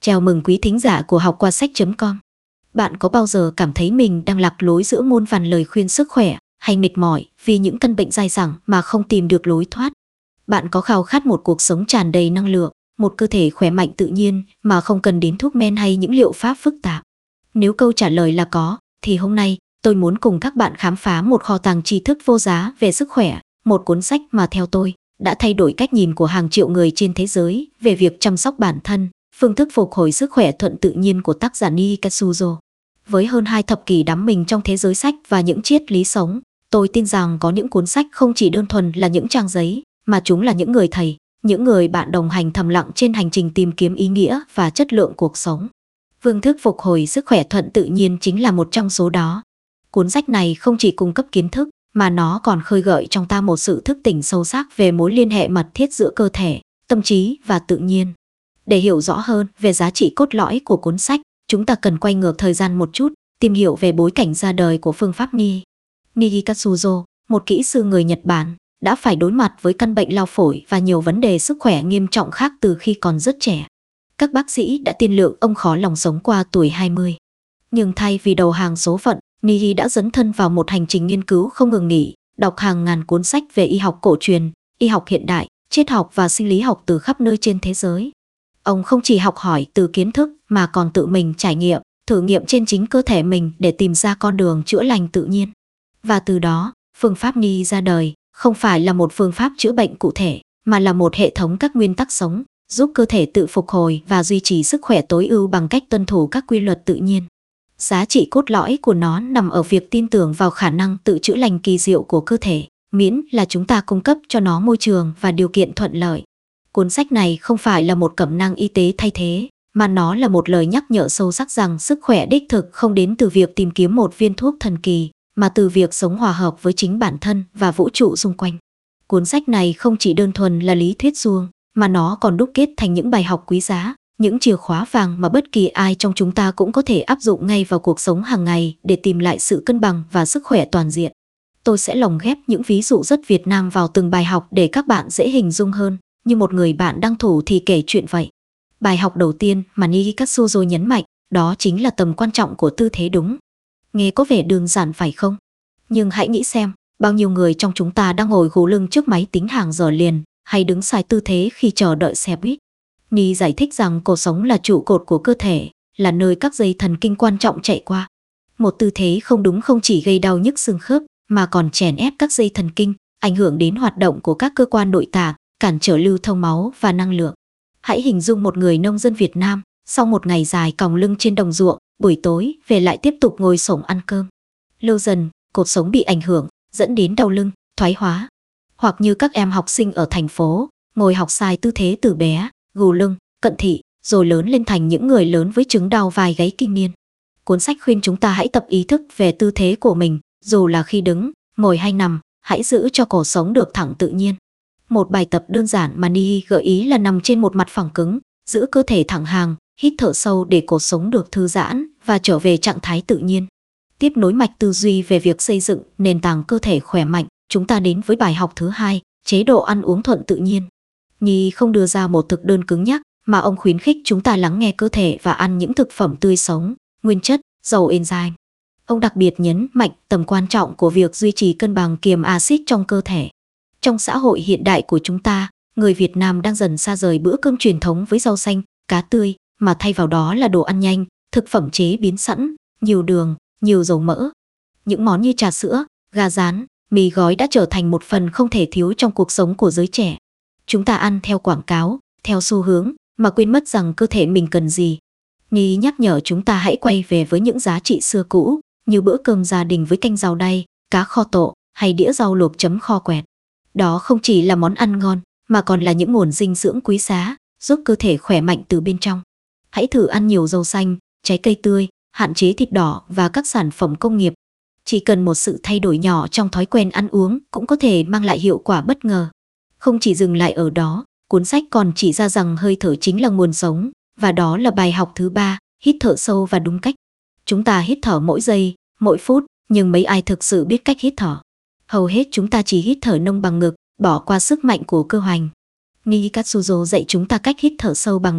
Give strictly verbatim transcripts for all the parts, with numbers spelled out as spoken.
Chào mừng quý thính giả của học qua sách chấm com. Bạn có bao giờ cảm thấy mình đang lạc lối giữa muôn vàn lời khuyên sức khỏe hay mệt mỏi vì những căn bệnh dai dẳng mà không tìm được lối thoát? Bạn có khao khát một cuộc sống tràn đầy năng lượng, một cơ thể khỏe mạnh tự nhiên mà không cần đến thuốc men hay những liệu pháp phức tạp? Nếu câu trả lời là có, thì hôm nay tôi muốn cùng các bạn khám phá một kho tàng tri thức vô giá về sức khỏe, một cuốn sách mà theo tôi đã thay đổi cách nhìn của hàng triệu người trên thế giới về việc chăm sóc bản thân. Phương thức phục hồi sức khỏe thuận tự nhiên của tác giả Niji Katsuzo. Với hơn hai thập kỷ đắm mình trong thế giới sách và những triết lý sống, tôi tin rằng có những cuốn sách không chỉ đơn thuần là những trang giấy, mà chúng là những người thầy, những người bạn đồng hành thầm lặng trên hành trình tìm kiếm ý nghĩa và chất lượng cuộc sống. Phương thức phục hồi sức khỏe thuận tự nhiên chính là một trong số đó. Cuốn sách này không chỉ cung cấp kiến thức, mà nó còn khơi gợi trong ta một sự thức tỉnh sâu sắc về mối liên hệ mật thiết giữa cơ thể, tâm trí và tự nhiên. Để hiểu rõ hơn về giá trị cốt lõi của cuốn sách, chúng ta cần quay ngược thời gian một chút, tìm hiểu về bối cảnh ra đời của phương pháp Niji. Niji Katsuzo, một kỹ sư người Nhật Bản, đã phải đối mặt với căn bệnh lao phổi và nhiều vấn đề sức khỏe nghiêm trọng khác từ khi còn rất trẻ. Các bác sĩ đã tiên lượng ông khó lòng sống qua tuổi hai mươi. Nhưng thay vì đầu hàng số phận, Niji đã dấn thân vào một hành trình nghiên cứu không ngừng nghỉ, đọc hàng ngàn cuốn sách về y học cổ truyền, y học hiện đại, triết học và sinh lý học từ khắp nơi trên thế giới. Ông không chỉ học hỏi từ kiến thức mà còn tự mình trải nghiệm, thử nghiệm trên chính cơ thể mình để tìm ra con đường chữa lành tự nhiên. Và từ đó, phương pháp Niji ra đời, không phải là một phương pháp chữa bệnh cụ thể, mà là một hệ thống các nguyên tắc sống, giúp cơ thể tự phục hồi và duy trì sức khỏe tối ưu bằng cách tuân thủ các quy luật tự nhiên. Giá trị cốt lõi của nó nằm ở việc tin tưởng vào khả năng tự chữa lành kỳ diệu của cơ thể, miễn là chúng ta cung cấp cho nó môi trường và điều kiện thuận lợi. Cuốn sách này không phải là một cẩm nang y tế thay thế, mà nó là một lời nhắc nhở sâu sắc rằng sức khỏe đích thực không đến từ việc tìm kiếm một viên thuốc thần kỳ, mà từ việc sống hòa hợp với chính bản thân và vũ trụ xung quanh. Cuốn sách này không chỉ đơn thuần là lý thuyết suông, mà nó còn đúc kết thành những bài học quý giá, những chìa khóa vàng mà bất kỳ ai trong chúng ta cũng có thể áp dụng ngay vào cuộc sống hàng ngày để tìm lại sự cân bằng và sức khỏe toàn diện. Tôi sẽ lồng ghép những ví dụ rất Việt Nam vào từng bài học để các bạn dễ hình dung hơn, như một người bạn đang thủ thì kể chuyện vậy. Bài học đầu tiên mà Niji Katsuzo nhấn mạnh, đó chính là tầm quan trọng của tư thế đúng. Nghe có vẻ đơn giản phải không? Nhưng hãy nghĩ xem, bao nhiêu người trong chúng ta đang ngồi gù lưng trước máy tính hàng giờ liền, hay đứng sai tư thế khi chờ đợi xe buýt. Niji giải thích rằng cột sống là trụ cột của cơ thể, là nơi các dây thần kinh quan trọng chạy qua. Một tư thế không đúng không chỉ gây đau nhức xương khớp, mà còn chèn ép các dây thần kinh, ảnh hưởng đến hoạt động của các cơ quan nội tạng, cản trở lưu thông máu và năng lượng. Hãy hình dung một người nông dân Việt Nam, sau một ngày dài còng lưng trên đồng ruộng, buổi tối về lại tiếp tục ngồi xổm ăn cơm. Lâu dần, cột sống bị ảnh hưởng, dẫn đến đau lưng, thoái hóa. Hoặc như các em học sinh ở thành phố, ngồi học sai tư thế từ bé, gù lưng, cận thị, rồi lớn lên thành những người lớn với chứng đau vai gáy kinh niên. Cuốn sách khuyên chúng ta hãy tập ý thức về tư thế của mình, dù là khi đứng, ngồi hay nằm, hãy giữ cho cổ sống được thẳng tự nhiên. Một bài tập đơn giản mà Niji gợi ý là nằm trên một mặt phẳng cứng, giữ cơ thể thẳng hàng, hít thở sâu để cột sống được thư giãn và trở về trạng thái tự nhiên. Tiếp nối mạch tư duy về việc xây dựng nền tảng cơ thể khỏe mạnh, chúng ta đến với bài học thứ hai, chế độ ăn uống thuận tự nhiên. Niji không đưa ra một thực đơn cứng nhắc, mà ông khuyến khích chúng ta lắng nghe cơ thể và ăn những thực phẩm tươi sống, nguyên chất, giàu enzyme. Ông đặc biệt nhấn mạnh tầm quan trọng của việc duy trì cân bằng kiềm axit trong cơ thể. Trong xã hội hiện đại của chúng ta, người Việt Nam đang dần xa rời bữa cơm truyền thống với rau xanh, cá tươi, mà thay vào đó là đồ ăn nhanh, thực phẩm chế biến sẵn, nhiều đường, nhiều dầu mỡ. Những món như trà sữa, gà rán, mì gói đã trở thành một phần không thể thiếu trong cuộc sống của giới trẻ. Chúng ta ăn theo quảng cáo, theo xu hướng, mà quên mất rằng cơ thể mình cần gì. Niji nhắc nhở chúng ta hãy quay về với những giá trị xưa cũ, như bữa cơm gia đình với canh rau đay, cá kho tộ, hay đĩa rau luộc chấm kho quẹt. Đó không chỉ là món ăn ngon, mà còn là những nguồn dinh dưỡng quý giá, giúp cơ thể khỏe mạnh từ bên trong. Hãy thử ăn nhiều rau xanh, trái cây tươi, hạn chế thịt đỏ và các sản phẩm công nghiệp. Chỉ cần một sự thay đổi nhỏ trong thói quen ăn uống cũng có thể mang lại hiệu quả bất ngờ. Không chỉ dừng lại ở đó, cuốn sách còn chỉ ra rằng hơi thở chính là nguồn sống, và đó là bài học thứ ba, hít thở sâu và đúng cách. Chúng ta hít thở mỗi giây, mỗi phút, nhưng mấy ai thực sự biết cách hít thở? Hầu hết chúng ta chỉ hít thở nông bằng ngực, bỏ qua sức mạnh của cơ hoành. Niji Katsuzo dạy chúng ta cách hít thở sâu bằng bụng,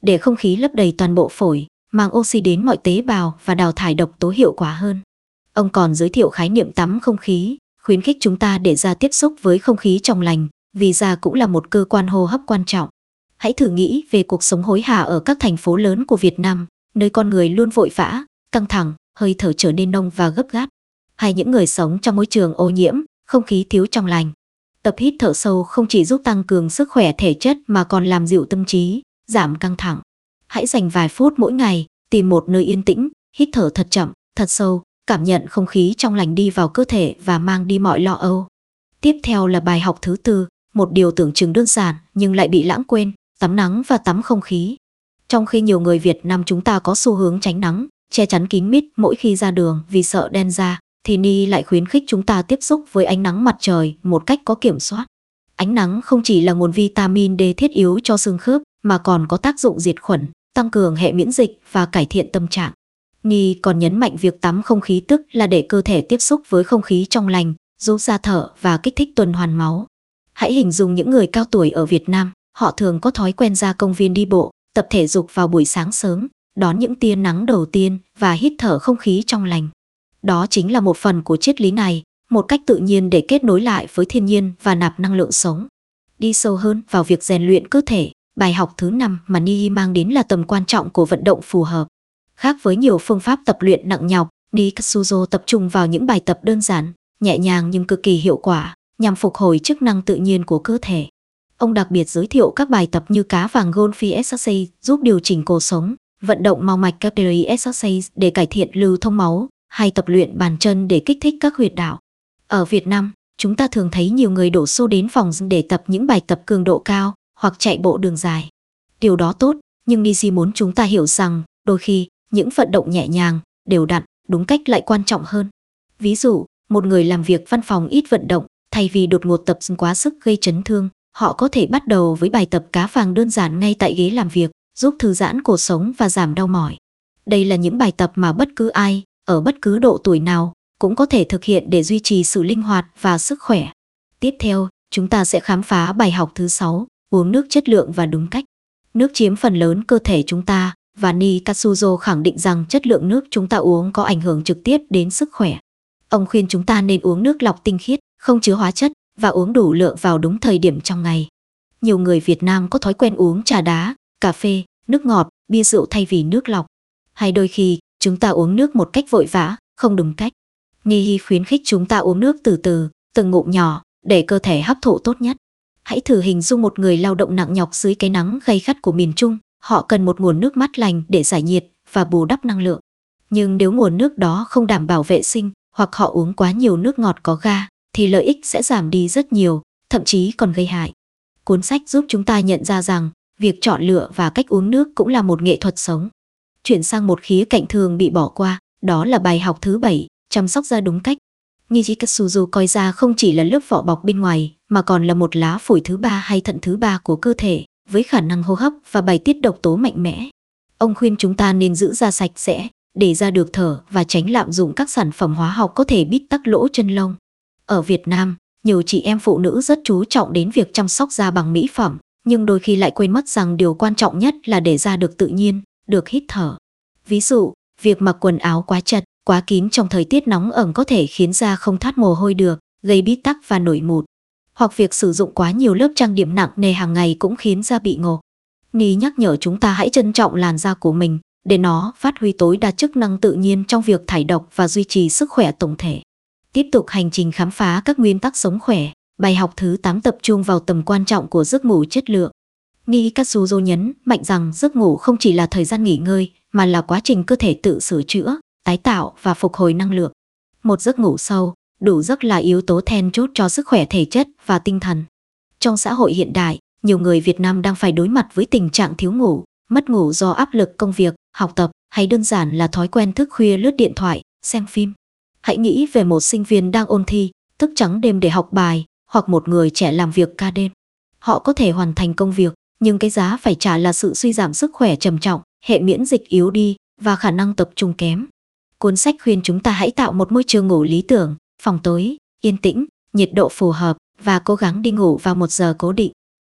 để không khí lấp đầy toàn bộ phổi, mang oxy đến mọi tế bào và đào thải độc tố hiệu quả hơn. Ông còn giới thiệu khái niệm tắm không khí, khuyến khích chúng ta để da tiếp xúc với không khí trong lành, vì da cũng là một cơ quan hô hấp quan trọng. Hãy thử nghĩ về cuộc sống hối hả ở các thành phố lớn của Việt Nam, nơi con người luôn vội vã, căng thẳng, hơi thở trở nên nông và gấp gáp. Hay những người sống trong môi trường ô nhiễm, không khí thiếu trong lành. Tập hít thở sâu không chỉ giúp tăng cường sức khỏe thể chất mà còn làm dịu tâm trí, giảm căng thẳng. Hãy dành vài phút mỗi ngày, tìm một nơi yên tĩnh, hít thở thật chậm, thật sâu, cảm nhận không khí trong lành đi vào cơ thể và mang đi mọi lo âu. Tiếp theo là bài học thứ tư, một điều tưởng chừng đơn giản nhưng lại bị lãng quên, tắm nắng và tắm không khí. Trong khi nhiều người Việt Nam chúng ta có xu hướng tránh nắng, che chắn kín mít mỗi khi ra đường vì sợ đen da, thì Ni lại khuyến khích chúng ta tiếp xúc với ánh nắng mặt trời một cách có kiểm soát. Ánh nắng không chỉ là nguồn vitamin D thiết yếu cho xương khớp mà còn có tác dụng diệt khuẩn, tăng cường hệ miễn dịch và cải thiện tâm trạng. Ni còn nhấn mạnh việc tắm không khí tức là để cơ thể tiếp xúc với không khí trong lành, giúp da thở và kích thích tuần hoàn máu. Hãy hình dung những người cao tuổi ở Việt Nam, họ thường có thói quen ra công viên đi bộ, tập thể dục vào buổi sáng sớm, đón những tia nắng đầu tiên và hít thở không khí trong lành. Đó chính là một phần của triết lý này, một cách tự nhiên để kết nối lại với thiên nhiên và nạp năng lượng sống. Đi sâu hơn vào việc rèn luyện cơ thể, bài học thứ năm mà Ni mang đến là tầm quan trọng của vận động phù hợp. Khác với nhiều phương pháp tập luyện nặng nhọc, Nikatsuzo tập trung vào những bài tập đơn giản, nhẹ nhàng nhưng cực kỳ hiệu quả, nhằm phục hồi chức năng tự nhiên của cơ thể. Ông đặc biệt giới thiệu các bài tập như cá vàng Golfi exercise giúp điều chỉnh cột sống, vận động mau mạch capillary exercise để cải thiện lưu thông máu, hay tập luyện bàn chân để kích thích các huyệt đạo. Ở Việt Nam, chúng ta thường thấy nhiều người đổ xô đến phòng gym để tập những bài tập cường độ cao hoặc chạy bộ đường dài. Điều đó tốt, nhưng Nishi muốn chúng ta hiểu rằng đôi khi những vận động nhẹ nhàng, đều đặn, đúng cách lại quan trọng hơn. Ví dụ, một người làm việc văn phòng ít vận động, thay vì đột ngột tập quá sức gây chấn thương, họ có thể bắt đầu với bài tập cá vàng đơn giản ngay tại ghế làm việc, giúp thư giãn cột sống và giảm đau mỏi. Đây là những bài tập mà bất cứ ai, ở bất cứ độ tuổi nào, cũng có thể thực hiện để duy trì sự linh hoạt và sức khỏe. Tiếp theo, chúng ta sẽ khám phá bài học thứ sáu, uống nước chất lượng và đúng cách. Nước chiếm phần lớn cơ thể chúng ta, và Nikatsuzo khẳng định rằng chất lượng nước chúng ta uống có ảnh hưởng trực tiếp đến sức khỏe. Ông khuyên chúng ta nên uống nước lọc tinh khiết, không chứa hóa chất, và uống đủ lượng vào đúng thời điểm trong ngày. Nhiều người Việt Nam có thói quen uống trà đá, cà phê, nước ngọt, bia rượu thay vì nước lọc. Hay đôi khi, chúng ta uống nước một cách vội vã, không đúng cách. Nihi khuyến khích chúng ta uống nước từ từ, từng ngụm nhỏ, để cơ thể hấp thụ tốt nhất. Hãy thử hình dung một người lao động nặng nhọc dưới cái nắng gay gắt của miền Trung. Họ cần một nguồn nước mát lành để giải nhiệt và bù đắp năng lượng. Nhưng nếu nguồn nước đó không đảm bảo vệ sinh, hoặc họ uống quá nhiều nước ngọt có ga, thì lợi ích sẽ giảm đi rất nhiều, thậm chí còn gây hại. Cuốn sách giúp chúng ta nhận ra rằng, việc chọn lựa và cách uống nước cũng là một nghệ thuật sống. Chuyển sang một khía cạnh thường bị bỏ qua, đó là bài học thứ bảy, chăm sóc da đúng cách. Nijikatsuzu coi da không chỉ là lớp vỏ bọc bên ngoài, mà còn là một lá phổi thứ ba hay thận thứ ba của cơ thể, với khả năng hô hấp và bài tiết độc tố mạnh mẽ. Ông khuyên chúng ta nên giữ da sạch sẽ, để da được thở và tránh lạm dụng các sản phẩm hóa học có thể bít tắc lỗ chân lông. Ở Việt Nam, nhiều chị em phụ nữ rất chú trọng đến việc chăm sóc da bằng mỹ phẩm, nhưng đôi khi lại quên mất rằng điều quan trọng nhất là để da được tự nhiên, được hít thở. Ví dụ, việc mặc quần áo quá chật, quá kín trong thời tiết nóng ẩm có thể khiến da không thoát mồ hôi được, gây bít tắc và nổi mụn. Hoặc việc sử dụng quá nhiều lớp trang điểm nặng nề hàng ngày cũng khiến da bị ngộp. Ni nhắc nhở chúng ta hãy trân trọng làn da của mình, để nó phát huy tối đa chức năng tự nhiên trong việc thải độc và duy trì sức khỏe tổng thể. Tiếp tục hành trình khám phá các nguyên tắc sống khỏe, bài học thứ tám tập trung vào tầm quan trọng của giấc ngủ chất lượng. Nikatsuzo nhấn mạnh rằng giấc ngủ không chỉ là thời gian nghỉ ngơi, mà là quá trình cơ thể tự sửa chữa, tái tạo và phục hồi năng lượng. Một giấc ngủ sâu, đủ giấc là yếu tố then chốt cho sức khỏe thể chất và tinh thần. Trong xã hội hiện đại, nhiều người Việt Nam đang phải đối mặt với tình trạng thiếu ngủ, mất ngủ do áp lực công việc, học tập hay đơn giản là thói quen thức khuya lướt điện thoại, xem phim. Hãy nghĩ về một sinh viên đang ôn thi, thức trắng đêm để học bài, hoặc một người trẻ làm việc ca đêm. Họ có thể hoàn thành công việc, nhưng cái giá phải trả là sự suy giảm sức khỏe trầm trọng, hệ miễn dịch yếu đi và khả năng tập trung kém. Cuốn sách khuyên chúng ta hãy tạo một môi trường ngủ lý tưởng, phòng tối, yên tĩnh, nhiệt độ phù hợp và cố gắng đi ngủ vào một giờ cố định.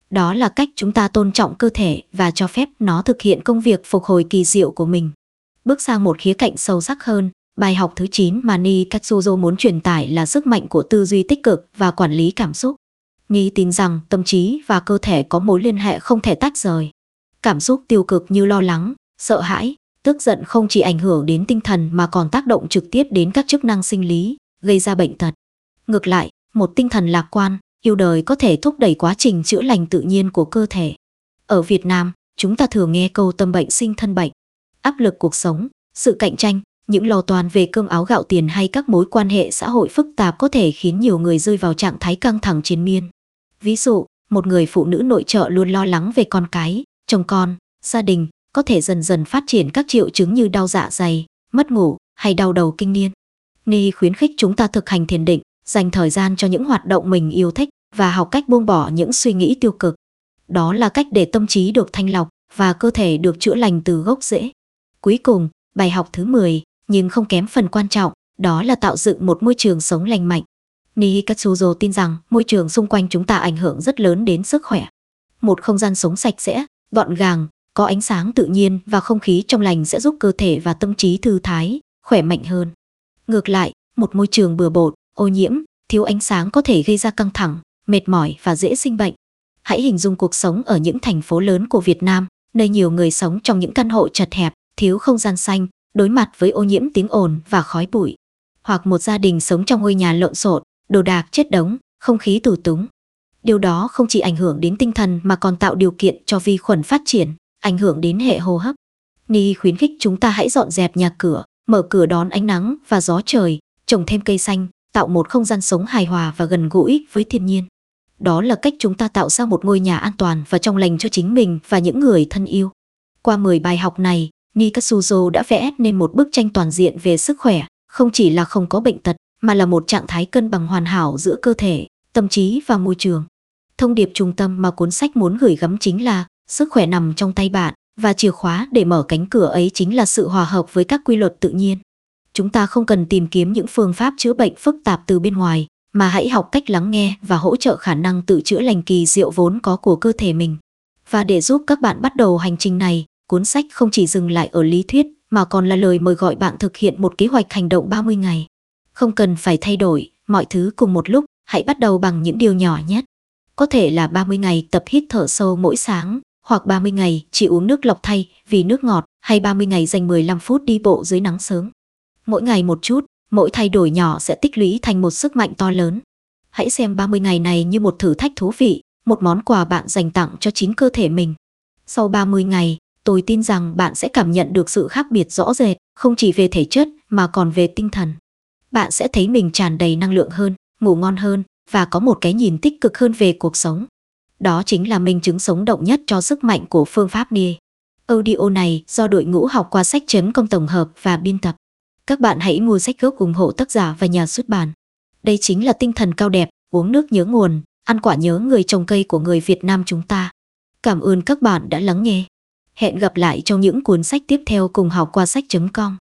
Đó là cách chúng ta tôn trọng cơ thể và cho phép nó thực hiện công việc phục hồi kỳ diệu của mình. Bước sang một khía cạnh sâu sắc hơn, bài học thứ chín mà Nikatsuzo muốn truyền tải là sức mạnh của tư duy tích cực và quản lý cảm xúc. Ni tin rằng tâm trí và cơ thể có mối liên hệ không thể tách rời. Cảm xúc tiêu cực như lo lắng, sợ hãi, tức giận không chỉ ảnh hưởng đến tinh thần mà còn tác động trực tiếp đến các chức năng sinh lý, gây ra bệnh tật. Ngược lại, một tinh thần lạc quan, yêu đời có thể thúc đẩy quá trình chữa lành tự nhiên của cơ thể. Ở Việt Nam, chúng ta thường nghe câu tâm bệnh sinh thân bệnh. Áp lực cuộc sống, sự cạnh tranh, những lo toan về cơm áo gạo tiền hay các mối quan hệ xã hội phức tạp có thể khiến nhiều người rơi vào trạng thái căng thẳng triền miên. Ví dụ, một người phụ nữ nội trợ luôn lo lắng về con cái, chồng con, gia đình, có thể dần dần phát triển các triệu chứng như đau dạ dày, mất ngủ hay đau đầu kinh niên. Ni khuyến khích chúng ta thực hành thiền định, dành thời gian cho những hoạt động mình yêu thích và học cách buông bỏ những suy nghĩ tiêu cực. Đó là cách để tâm trí được thanh lọc và cơ thể được chữa lành từ gốc rễ. Cuối cùng, bài học thứ mười, nhưng không kém phần quan trọng, đó là tạo dựng một môi trường sống lành mạnh. Nikatsuzo tin rằng môi trường xung quanh chúng ta ảnh hưởng rất lớn đến sức khỏe. Một không gian sống sạch sẽ, gọn gàng, có ánh sáng tự nhiên và không khí trong lành sẽ giúp cơ thể và tâm trí thư thái, khỏe mạnh hơn. Ngược lại, một môi trường bừa bộn, ô nhiễm, thiếu ánh sáng có thể gây ra căng thẳng, mệt mỏi và dễ sinh bệnh. Hãy hình dung cuộc sống ở những thành phố lớn của Việt Nam, nơi nhiều người sống trong những căn hộ chật hẹp, thiếu không gian xanh, đối mặt với ô nhiễm tiếng ồn và khói bụi. Hoặc một gia đình sống trong ngôi nhà lộn xộn, đồ đạc chất đống, không khí tù túng. Điều đó không chỉ ảnh hưởng đến tinh thần mà còn tạo điều kiện cho vi khuẩn phát triển, ảnh hưởng đến hệ hô hấp. Ni khuyến khích chúng ta hãy dọn dẹp nhà cửa, mở cửa đón ánh nắng và gió trời, trồng thêm cây xanh, tạo một không gian sống hài hòa và gần gũi với thiên nhiên. Đó là cách chúng ta tạo ra một ngôi nhà an toàn và trong lành cho chính mình và những người thân yêu. Qua mười bài học này, Nikatsuzo đã vẽ nên một bức tranh toàn diện về sức khỏe, không chỉ là không có bệnh tật, mà là một trạng thái cân bằng hoàn hảo giữa cơ thể, tâm trí và môi trường. Thông điệp trung tâm mà cuốn sách muốn gửi gắm chính là sức khỏe nằm trong tay bạn, và chìa khóa để mở cánh cửa ấy chính là sự hòa hợp với các quy luật tự nhiên. Chúng ta không cần tìm kiếm những phương pháp chữa bệnh phức tạp từ bên ngoài, mà hãy học cách lắng nghe và hỗ trợ khả năng tự chữa lành kỳ diệu vốn có của cơ thể mình. Và để giúp các bạn bắt đầu hành trình này, cuốn sách không chỉ dừng lại ở lý thuyết, mà còn là lời mời gọi bạn thực hiện một kế hoạch hành động ba mươi ngày. Không cần phải thay đổi mọi thứ cùng một lúc, hãy bắt đầu bằng những điều nhỏ nhất. Có thể là ba mươi ngày tập hít thở sâu mỗi sáng, hoặc ba mươi ngày chỉ uống nước lọc thay vì nước ngọt, hay ba mươi ngày dành mười lăm phút đi bộ dưới nắng sớm. Mỗi ngày một chút, mỗi thay đổi nhỏ sẽ tích lũy thành một sức mạnh to lớn. Hãy xem ba mươi ngày này như một thử thách thú vị, một món quà bạn dành tặng cho chính cơ thể mình. Sau ba mươi ngày, tôi tin rằng bạn sẽ cảm nhận được sự khác biệt rõ rệt, không chỉ về thể chất mà còn về tinh thần. Bạn sẽ thấy mình tràn đầy năng lượng hơn, ngủ ngon hơn và có một cái nhìn tích cực hơn về cuộc sống. Đó chính là minh chứng sống động nhất cho sức mạnh của phương pháp N I E. Audio này do đội ngũ học qua sách chấm com tổng hợp và biên tập. Các bạn hãy mua sách gốc ủng hộ tác giả và nhà xuất bản. Đây chính là tinh thần cao đẹp, uống nước nhớ nguồn, ăn quả nhớ người trồng cây của người Việt Nam chúng ta. Cảm ơn các bạn đã lắng nghe. Hẹn gặp lại trong những cuốn sách tiếp theo cùng học qua sách chấm com.